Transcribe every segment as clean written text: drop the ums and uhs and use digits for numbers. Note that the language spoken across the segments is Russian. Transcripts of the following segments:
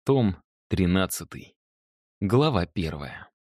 Том 13. Глава 1.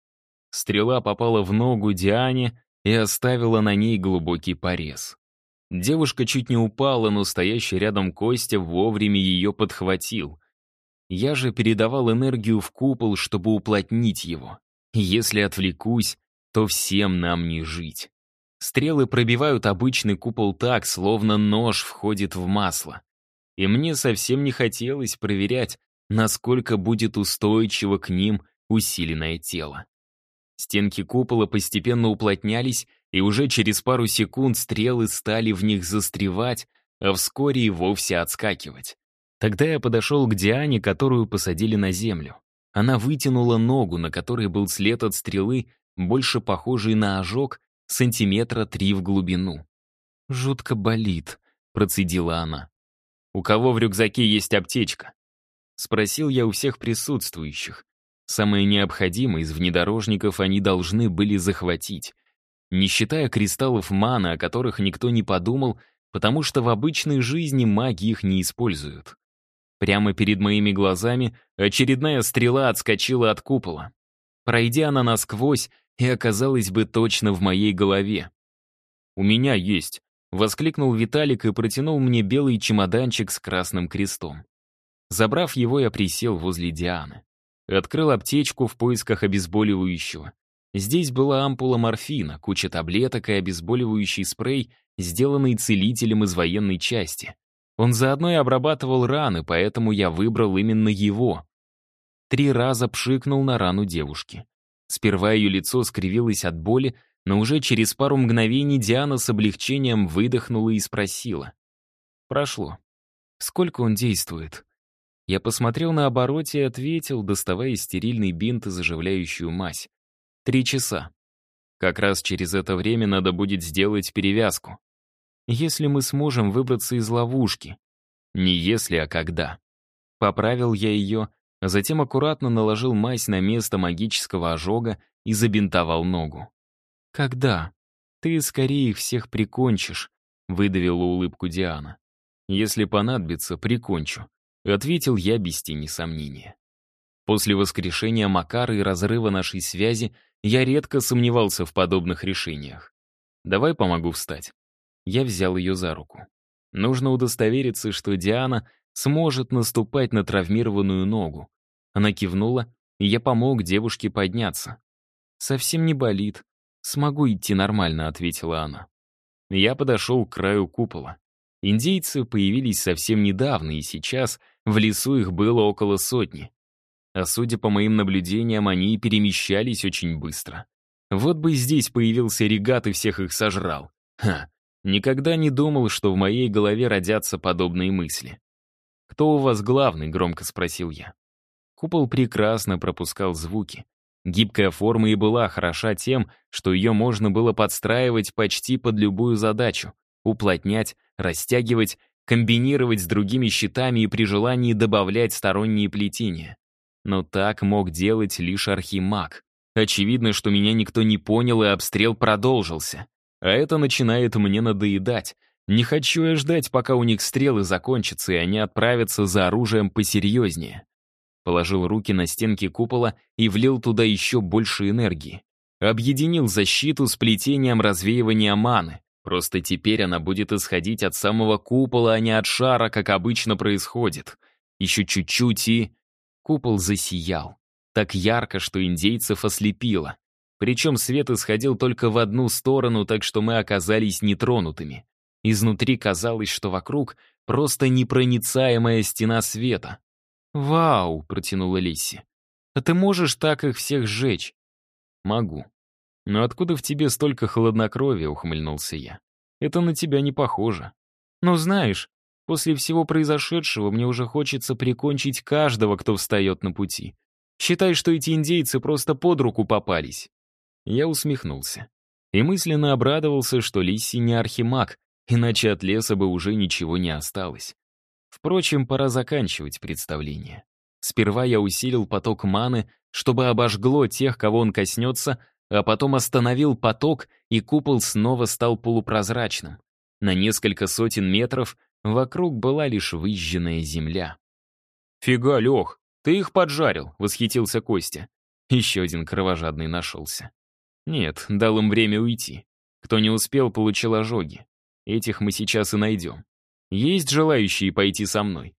Стрела попала в ногу Диане и оставила на ней глубокий порез. Девушка чуть не упала, но стоящий рядом Костя вовремя ее подхватил. Я же передавал энергию в купол, чтобы уплотнить его. Если отвлекусь, то всем нам не жить. Стрелы пробивают обычный купол так, словно нож входит в масло. И мне совсем не хотелось проверять, насколько будет устойчиво к ним усиленное тело. Стенки купола постепенно уплотнялись, и уже через пару секунд стрелы стали в них застревать, а вскоре и вовсе отскакивать. Тогда я подошел к Диане, которую посадили на землю. Она вытянула ногу, на которой был след от стрелы, больше похожий на ожог, 3 сантиметра в глубину. «Жутко болит», — процедила она. «У кого в рюкзаке есть аптечка?» Спросил я у всех присутствующих. Самое необходимое из внедорожников они должны были захватить. Не считая кристаллов маны, о которых никто не подумал, потому что в обычной жизни маги их не используют. Прямо перед моими глазами очередная стрела отскочила от купола. Пройдя она насквозь, и оказалась бы точно в моей голове. «У меня есть», — воскликнул Виталик и протянул мне белый чемоданчик с красным крестом. Забрав его, я присел возле Дианы. Открыл аптечку в поисках обезболивающего. Здесь была ампула морфина, куча таблеток и обезболивающий спрей, сделанный целителем из военной части. Он заодно и обрабатывал раны, поэтому я выбрал именно его. 3 раза пшикнул на рану девушки. Сперва ее лицо скривилось от боли, но уже через пару мгновений Диана с облегчением выдохнула и спросила. «Прошло. Сколько он действует?» Я посмотрел на обороте и ответил, доставая стерильный бинт и заживляющую мазь. 3 часа. Как раз через это время надо будет сделать перевязку. Если мы сможем выбраться из ловушки. Не если, а когда. Поправил я ее, а затем аккуратно наложил мазь на место магического ожога и забинтовал ногу. «Когда? Ты скорее их всех прикончишь», — выдавила улыбку Диана. «Если понадобится, прикончу», — ответил я без тени сомнения. После воскрешения Макара и разрыва нашей связи я редко сомневался в подобных решениях. «Давай помогу встать». Я взял ее за руку. Нужно удостовериться, что Диана сможет наступать на травмированную ногу. Она кивнула, и я помог девушке подняться. «Совсем не болит. Смогу идти нормально», — ответила она. Я подошел к краю купола. Индейцы появились совсем недавно, и сейчас в лесу их было около 100. А судя по моим наблюдениям, они перемещались очень быстро. Вот бы здесь появился регат и всех их сожрал. Никогда не думал, что в моей голове родятся подобные мысли. «Кто у вас главный?» — громко спросил я. Купол прекрасно пропускал звуки. Гибкая форма и была хороша тем, что ее можно было подстраивать почти под любую задачу, уплотнять, растягивать, комбинировать с другими щитами и при желании добавлять сторонние плетения. Но так мог делать лишь архимаг. Очевидно, что меня никто не понял, и обстрел продолжился. А это начинает мне надоедать. Не хочу я ждать, пока у них стрелы закончатся, и они отправятся за оружием посерьезнее. Положил руки на стенки купола и влил туда еще больше энергии. Объединил защиту с плетением развеивания маны. Просто теперь она будет исходить от самого купола, а не от шара, как обычно происходит. Еще чуть-чуть и... Купол засиял. Так ярко, что индейцев ослепило. Причем свет исходил только в одну сторону, так что мы оказались нетронутыми. Изнутри казалось, что вокруг просто непроницаемая стена света. «Вау!» — протянула Лисси. «А ты можешь так их всех сжечь?» «Могу. Но откуда в тебе столько хладнокровия?» — ухмыльнулся я. «Это на тебя не похоже». «Ну, знаешь, после всего произошедшего мне уже хочется прикончить каждого, кто встает на пути. Считай, что эти индейцы просто под руку попались». Я усмехнулся. И мысленно обрадовался, что Лисси не архимаг, иначе от леса бы уже ничего не осталось. Впрочем, пора заканчивать представление. Сперва я усилил поток маны, чтобы обожгло тех, кого он коснется, а потом остановил поток, и купол снова стал полупрозрачным. На несколько сотен метров вокруг была лишь выжженная земля. «Фига, Лех, ты «Ты их поджарил», — восхитился Костя. Еще один кровожадный нашелся. Нет, дал им время уйти. Кто не успел, получил ожоги. Этих мы сейчас и найдем. Есть желающие пойти со мной?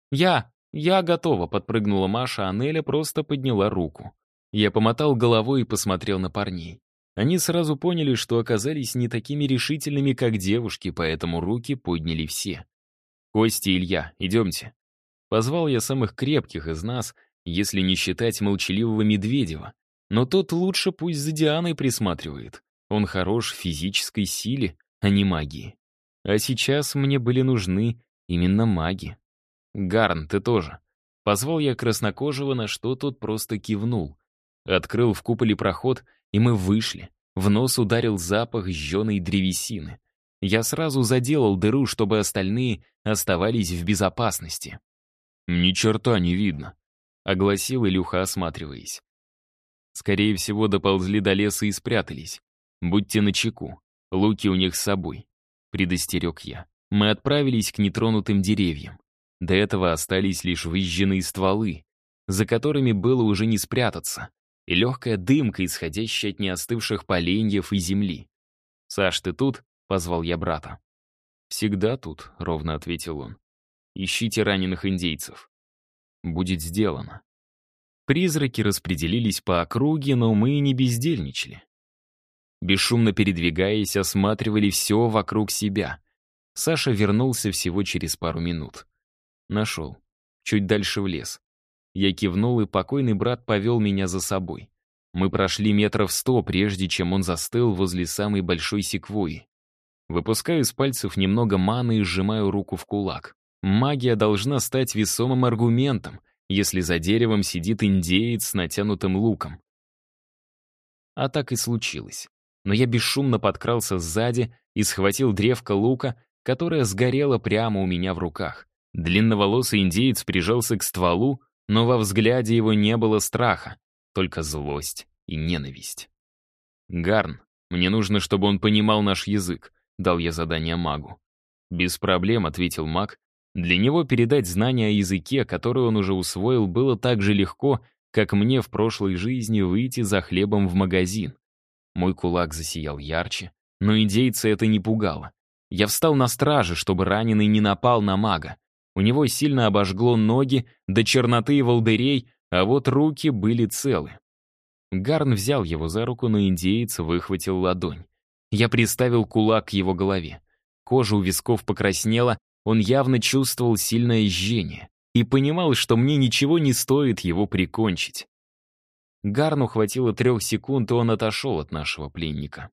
Я готова», — подпрыгнула Маша, а Неля просто подняла руку. Я помотал головой и посмотрел на парней. Они сразу поняли, что оказались не такими решительными, как девушки, поэтому руки подняли все. «Костя и Илья, идемте». Позвал я самых крепких из нас, если не считать молчаливого Медведева. Но тот лучше пусть за Дианой присматривает. Он хорош в физической силе, а не магии. А сейчас мне были нужны именно маги. «Гарн, ты тоже». Позвал я краснокожего, на что тот просто кивнул. Открыл в куполе проход, и мы вышли. В нос ударил запах жженой древесины. Я сразу заделал дыру, чтобы остальные оставались в безопасности. «Ни черта не видно», — огласил Илюха, осматриваясь. «Скорее всего, доползли до леса и спрятались. Будьте начеку, луки у них с собой», — предостерег я. Мы отправились к нетронутым деревьям. До этого остались лишь выжженные стволы, за которыми было уже не спрятаться, и легкая дымка, исходящая от неостывших поленьев и земли. «Саш, ты тут?» — позвал я брата. «Всегда тут», — ровно ответил он. «Ищите раненых индейцев». «Будет сделано». Призраки распределились по округе, но мы не бездельничали. Бесшумно передвигаясь, осматривали все вокруг себя. Саша вернулся всего через пару минут. Нашел. Чуть дальше в лес. Я кивнул, и покойный брат повел меня за собой. Мы прошли 100 метров, прежде чем он застыл возле самой большой секвойи. Выпускаю из пальцев немного маны и сжимаю руку в кулак. Магия должна стать весомым аргументом, если за деревом сидит индеец с натянутым луком. А так и случилось. Но я бесшумно подкрался сзади и схватил древко лука, которое сгорело прямо у меня в руках. Длинноволосый индеец прижался к стволу, но во взгляде его не было страха, только злость и ненависть. «Гарн, мне нужно, чтобы он понимал наш язык», — дал я задание магу. «Без проблем», — ответил маг. Для него передать знания о языке, который он уже усвоил, было так же легко, как мне в прошлой жизни выйти за хлебом в магазин. Мой кулак засиял ярче, но индейца это не пугало. Я встал на страже, чтобы раненый не напал на мага. У него сильно обожгло ноги до черноты и волдырей, а вот руки были целы. Гарн взял его за руку, но индеец выхватил ладонь. Я приставил кулак к его голове. Кожа у висков покраснела, он явно чувствовал сильное жжение и понимал, что мне ничего не стоит его прикончить. Гарну хватило 3 секунд, и он отошел от нашего пленника.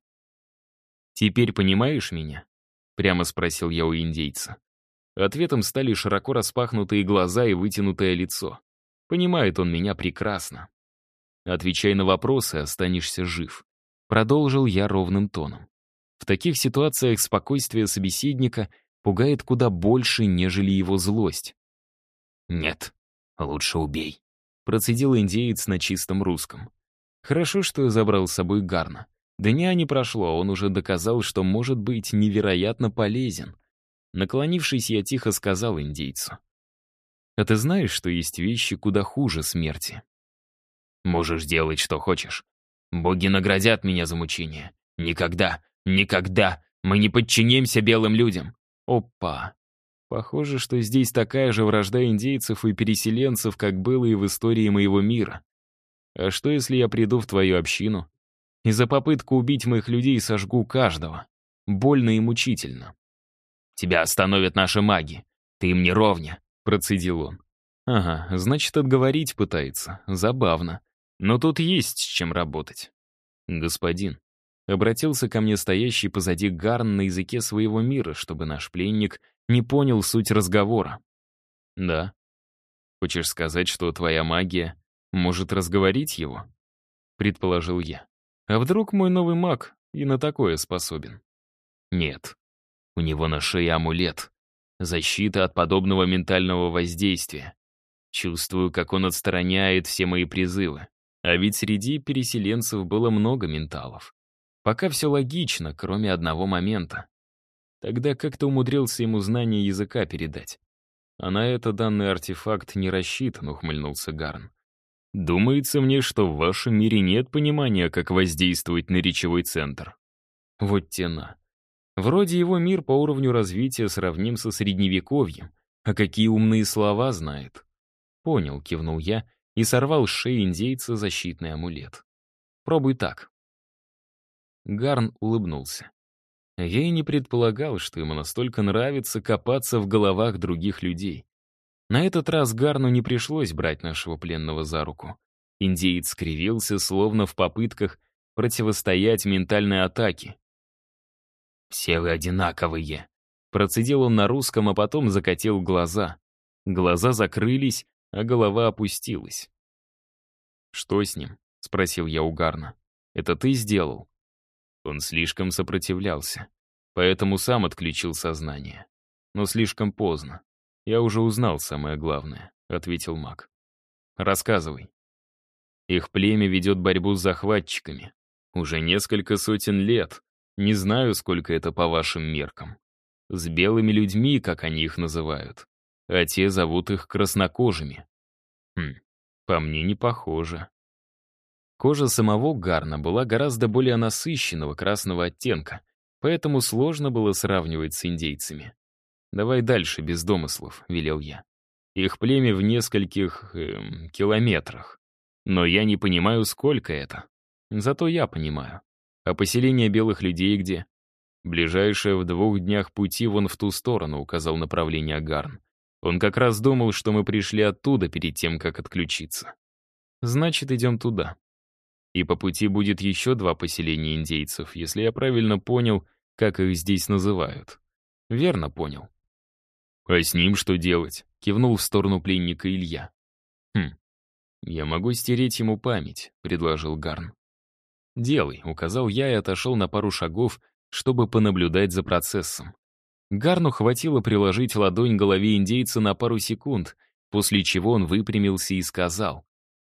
«Теперь понимаешь меня?» — прямо спросил я у индейца. Ответом стали широко распахнутые глаза и вытянутое лицо. Понимает он меня прекрасно. «Отвечай на вопросы, останешься жив», — продолжил я ровным тоном. В таких ситуациях спокойствие собеседника пугает куда больше, нежели его злость. «Нет, лучше убей», — процедил индеец на чистом русском. Хорошо, что я забрал с собой Гарна. Дня не прошло, а он уже доказал, что может быть невероятно полезен. Наклонившись, я тихо сказал индейцу: «А ты знаешь, что есть вещи куда хуже смерти?» «Можешь делать, что хочешь. Боги наградят меня за мучение. Никогда, никогда мы не подчинимся белым людям». Опа. Похоже, что здесь такая же вражда индейцев и переселенцев, как было и в истории моего мира. А что, если я приду в твою общину и за попытку убить моих людей сожгу каждого? Больно и мучительно. «Тебя остановят наши маги. Ты им не ровня», — процедил он. «Ага, значит, отговорить пытается. Забавно. Но тут есть с чем работать». «Господин», — обратился ко мне стоящий позади Гарн на языке своего мира, чтобы наш пленник не понял суть разговора. «Да. Хочешь сказать, что твоя магия может разговорить его?» — предположил я. «А вдруг мой новый маг и на такое способен?» «Нет. У него на шее амулет. Защита от подобного ментального воздействия. Чувствую, как он отстраняет все мои призывы. А ведь среди переселенцев было много менталов. Пока все логично, кроме одного момента. Тогда как-то умудрился ему знание языка передать. А на это данный артефакт не рассчитан, ухмыльнулся Гарн. Думается мне, что в вашем мире нет понимания, как воздействовать на речевой центр. Вот тена. Вроде его мир по уровню развития сравним со средневековьем, а какие умные слова знает. Понял, кивнул я и сорвал с шеи индейца защитный амулет. Пробуй так. Гарн улыбнулся. Я и не предполагал, что ему настолько нравится копаться в головах других людей. На этот раз Гарну не пришлось брать нашего пленного за руку. Индеец скривился, словно в попытках противостоять ментальной атаке. «Все вы одинаковые», — процедил он на русском, а потом закатил глаза. Глаза закрылись, а голова опустилась. «Что с ним?» — спросил я у Гарна. «Это ты сделал?» Он слишком сопротивлялся, поэтому сам отключил сознание. Но слишком поздно. «Я уже узнал самое главное», — ответил маг. «Рассказывай». Их племя ведет борьбу с захватчиками. Уже несколько сотен лет. Не знаю, сколько это по вашим меркам. С белыми людьми, как они их называют. А те зовут их краснокожими. По мне не похоже. Кожа самого Гарна была гораздо более насыщенного красного оттенка, поэтому сложно было сравнивать с индейцами. «Давай дальше, без домыслов», — велел я. «Их племя в нескольких километрах. Но я не понимаю, сколько это. Зато я понимаю. А поселение белых людей где?» «Ближайшее в 2 днях пути вон в ту сторону», — указал направление Гарн. «Он как раз думал, что мы пришли оттуда перед тем, как отключиться». «Значит, идем туда». И по пути будет еще 2 поселения индейцев, если я правильно понял, как их здесь называют. Верно понял. «А с ним что делать?» — кивнул в сторону пленника Илья. «Я могу стереть ему память», — предложил Гарн. «Делай», — указал я и отошел на пару шагов, чтобы понаблюдать за процессом. Гарну хватило приложить ладонь к голове индейца на пару секунд, после чего он выпрямился и сказал: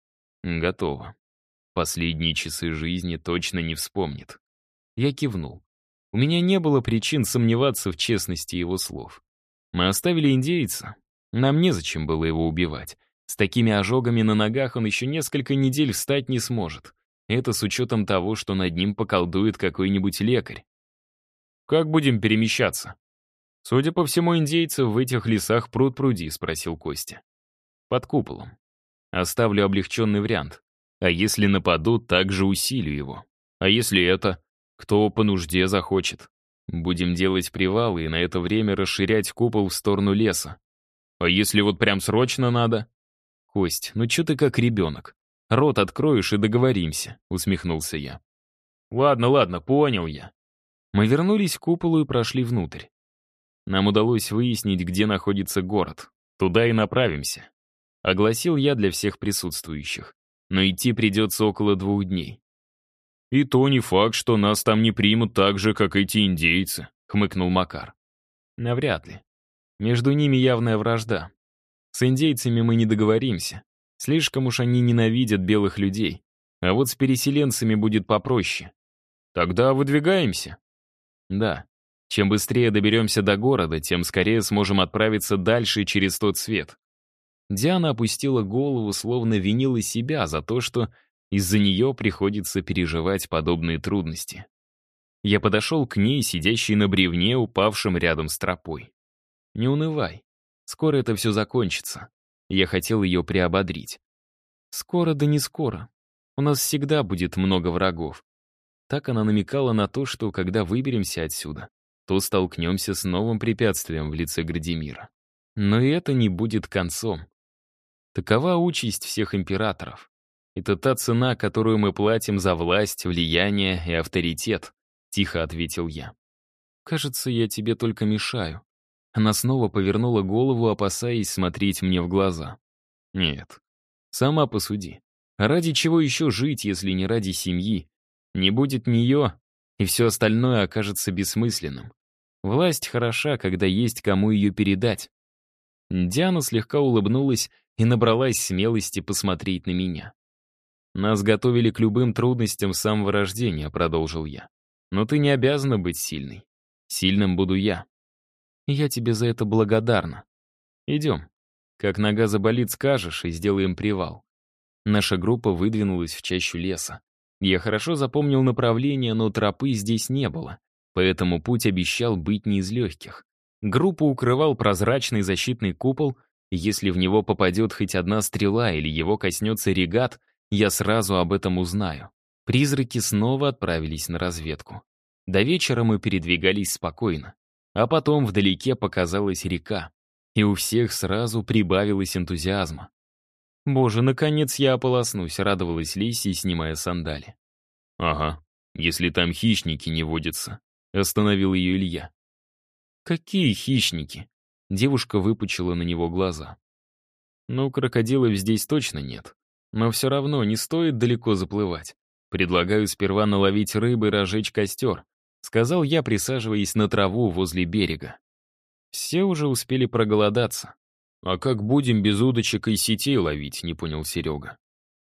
«Готово. Последние часы жизни точно не вспомнит». Я кивнул. У меня не было причин сомневаться в честности его слов. Мы оставили индейца. Нам незачем было его убивать. С такими ожогами на ногах он еще несколько недель встать не сможет. Это с учетом того, что над ним поколдует какой-нибудь лекарь. «Как будем перемещаться?» «Судя по всему, индейцев в этих лесах пруд-пруди», — спросил Костя. «Под куполом. Оставлю облегченный вариант. А если нападут, также усилю его. А если это? Кто по нужде захочет? Будем делать привалы и на это время расширять купол в сторону леса. А если вот прям срочно надо?» «Кость, ну чё ты как ребенок? Рот откроешь и договоримся», — усмехнулся я. «Ладно, понял я». Мы вернулись к куполу и прошли внутрь. Нам удалось выяснить, где находится город. Туда и направимся. Огласил я для всех присутствующих. Но идти придется около 2 дней. «И то не факт, что нас там не примут так же, как эти индейцы», — хмыкнул Макар. «Навряд ли. Между ними явная вражда. С индейцами мы не договоримся. Слишком уж они ненавидят белых людей. А вот с переселенцами будет попроще. Тогда выдвигаемся?» «Да. Чем быстрее доберемся до города, тем скорее сможем отправиться дальше через тот свет». Диана опустила голову, словно винила себя за то, что из-за нее приходится переживать подобные трудности. Я подошел к ней, сидящей на бревне, упавшем рядом с тропой. «Не унывай. Скоро это все закончится». Я хотел ее приободрить. «Скоро да не скоро. У нас всегда будет много врагов». Так она намекала на то, что когда выберемся отсюда, то столкнемся с новым препятствием в лице Градимира. Но и это не будет концом. Такова участь всех императоров. Это та цена, которую мы платим за власть, влияние и авторитет, тихо ответил я. «Кажется, я тебе только мешаю». Она снова повернула голову, опасаясь смотреть мне в глаза. «Нет. Сама посуди. Ради чего еще жить, если не ради семьи? Не будет нее, и все остальное окажется бессмысленным. Власть хороша, когда есть кому ее передать». Диана слегка улыбнулась и набралась смелости посмотреть на меня. «Нас готовили к любым трудностям с самого рождения», — продолжил я. «Но ты не обязана быть сильной. Сильным буду я. И я тебе за это благодарна». Идем. Как нога заболит, скажешь, и сделаем привал. Наша группа выдвинулась в чащу леса. Я хорошо запомнил направление, но тропы здесь не было, поэтому путь обещал быть не из легких. Группу укрывал прозрачный защитный купол, и если в него попадет хоть одна стрела или его коснется регат, я сразу об этом узнаю. Призраки снова отправились на разведку. До вечера мы передвигались спокойно. А потом вдалеке показалась река, и у всех сразу прибавилось энтузиазма. «Боже, наконец я ополоснусь», — радовалась Лисия, снимая сандали. «Ага, если там хищники не водятся», — остановил ее Илья. «Какие хищники?» — девушка выпучила на него глаза. «Ну, крокодилов здесь точно нет. Но все равно не стоит далеко заплывать. Предлагаю сперва наловить рыбы и разжечь костер», — сказал я, присаживаясь на траву возле берега. Все уже успели проголодаться. «А как будем без удочек и сетей ловить?» — не понял Серега.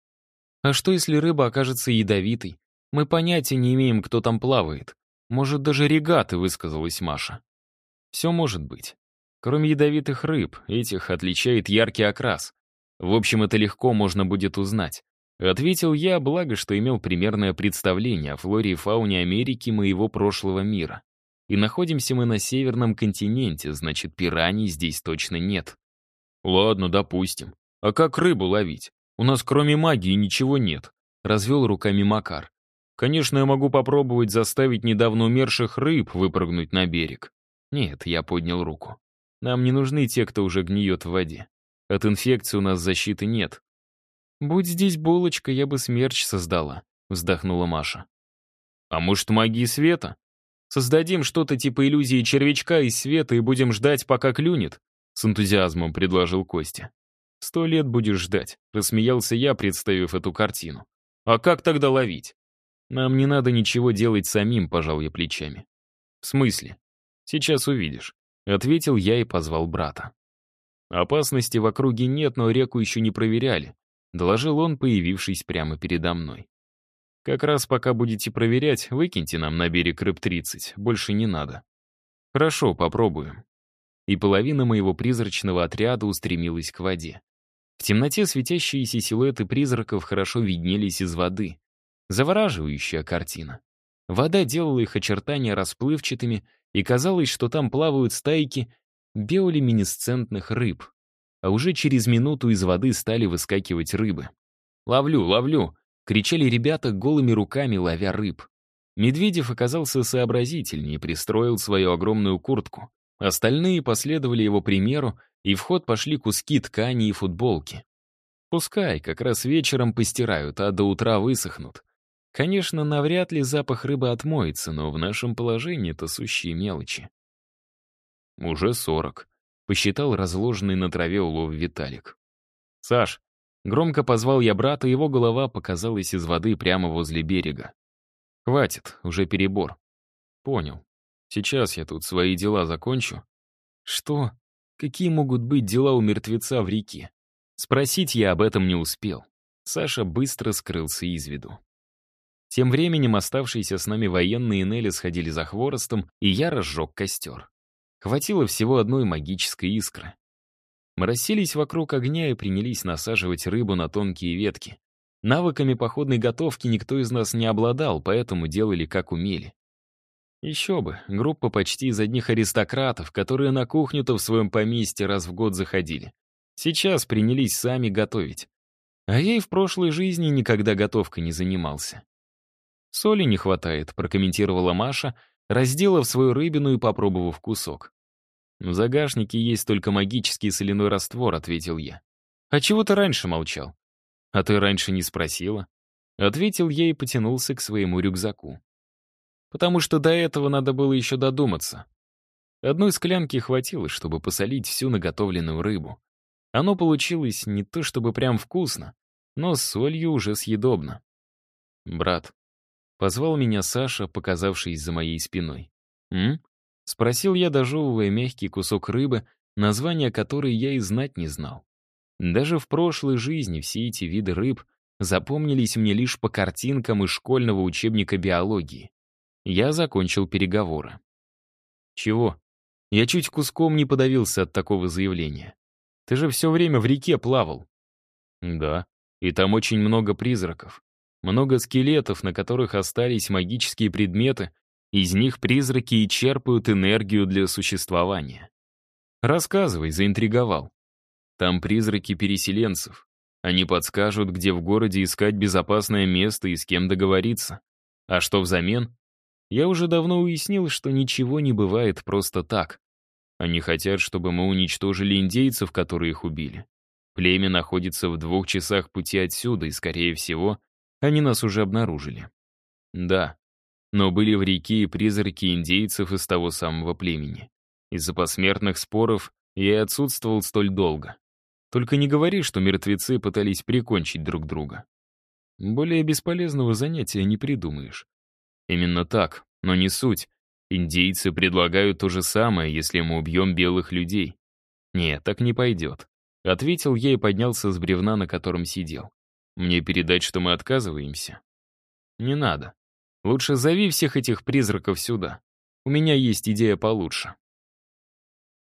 «А что, если рыба окажется ядовитой? Мы понятия не имеем, кто там плавает. Может, даже регаты», — высказалась Маша. «Все может быть. Кроме ядовитых рыб, этих отличает яркий окрас. В общем, это легко можно будет узнать», — ответил я, благо, что имел примерное представление о флоре и фауне Америки моего прошлого мира. И находимся мы на северном континенте, значит, пираний здесь точно нет. «Ладно, допустим. А как рыбу ловить? У нас кроме магии ничего нет», — развел руками Макар. «Конечно, я могу попробовать заставить недавно умерших рыб выпрыгнуть на берег». «Нет», — я поднял руку. «Нам не нужны те, кто уже гниет в воде. От инфекции у нас защиты нет». «Будь здесь булочка, я бы смерч создала», — вздохнула Маша. «А может, магии света? Создадим что-то типа иллюзии червячка из света и будем ждать, пока клюнет?» С энтузиазмом предложил Костя. «100 лет будешь ждать», — рассмеялся я, представив эту картину. «А как тогда ловить?» «Нам не надо ничего делать самим», — пожал я плечами. «В смысле?» «Сейчас увидишь», — ответил я и позвал брата. «Опасности в округе нет, но реку еще не проверяли», — доложил он, появившись прямо передо мной. «Как раз пока будете проверять, выкиньте нам на берег рыб 30, больше не надо». «Хорошо, попробуем». И половина моего призрачного отряда устремилась к воде. В темноте светящиеся силуэты призраков хорошо виднелись из воды. Завораживающая картина. Вода делала их очертания расплывчатыми, и казалось, что там плавают стайки биолюминесцентных рыб. А уже через минуту из воды стали выскакивать рыбы. «Ловлю, ловлю!» — кричали ребята голыми руками, ловя рыб. Медведев оказался сообразительнее и пристроил свою огромную куртку. Остальные последовали его примеру, и в ход пошли куски ткани и футболки. Пускай, как раз вечером постирают, а до утра высохнут. Конечно, навряд ли запах рыбы отмоется, но в нашем положении это сущие мелочи. «Уже 40», — посчитал разложенный на траве улов Виталик. «Саш», — громко позвал я брата, его голова показалась из воды прямо возле берега. «Хватит, уже перебор». «Понял. Сейчас я тут свои дела закончу». «Что? Какие могут быть дела у мертвеца в реке?» Спросить я об этом не успел. Саша быстро скрылся из виду. Тем временем оставшиеся с нами военные Нелли сходили за хворостом, и я разжег костер. Хватило всего одной магической искры. Мы расселись вокруг огня и принялись насаживать рыбу на тонкие ветки. Навыками походной готовки никто из нас не обладал, поэтому делали как умели. Еще бы, группа почти из одних аристократов, которые на кухню-то в своем поместье раз в год заходили. Сейчас принялись сами готовить. А я и в прошлой жизни никогда готовкой не занимался. «Соли не хватает», — прокомментировала Маша, разделав свою рыбину и попробовав кусок. «В загашнике есть только магический соляной раствор», — ответил я. «А чего ты раньше молчал?» «А ты раньше не спросила?» Ответил я и потянулся к своему рюкзаку. Потому что до этого надо было еще додуматься. Одной склянки хватило, чтобы посолить всю наготовленную рыбу. Оно получилось не то чтобы прям вкусно, но с солью уже съедобно. «Брат», — позвал меня Саша, показавшись за моей спиной. «М?» — спросил я, дожевывая мягкий кусок рыбы, название которой я и знать не знал. Даже в прошлой жизни все эти виды рыб запомнились мне лишь по картинкам из школьного учебника биологии. Я закончил переговоры. «Чего?» Я чуть куском не подавился от такого заявления. Ты же все время в реке плавал. Да, и там очень много призраков. Много скелетов, на которых остались магические предметы, из них призраки и черпают энергию для существования. Рассказывай, заинтриговал. Там призраки переселенцев. Они подскажут, где в городе искать безопасное место и с кем договориться. А что взамен? Я уже давно уяснил, что ничего не бывает просто так. Они хотят, чтобы мы уничтожили индейцев, которые их убили. Племя находится в 2 часах пути отсюда, и, скорее всего, они нас уже обнаружили. Да, но были в реке и призраки индейцев из того самого племени. Из-за посмертных споров я и отсутствовал столь долго. Только не говори, что мертвецы пытались прикончить друг друга. Более бесполезного занятия не придумаешь. Именно так, но не суть. Индейцы предлагают то же самое, если мы убьем белых людей. Нет, так не пойдет. Ответил я и поднялся с бревна, на котором сидел. Мне передать, что мы отказываемся? Не надо. Лучше зови всех этих призраков сюда. У меня есть идея получше.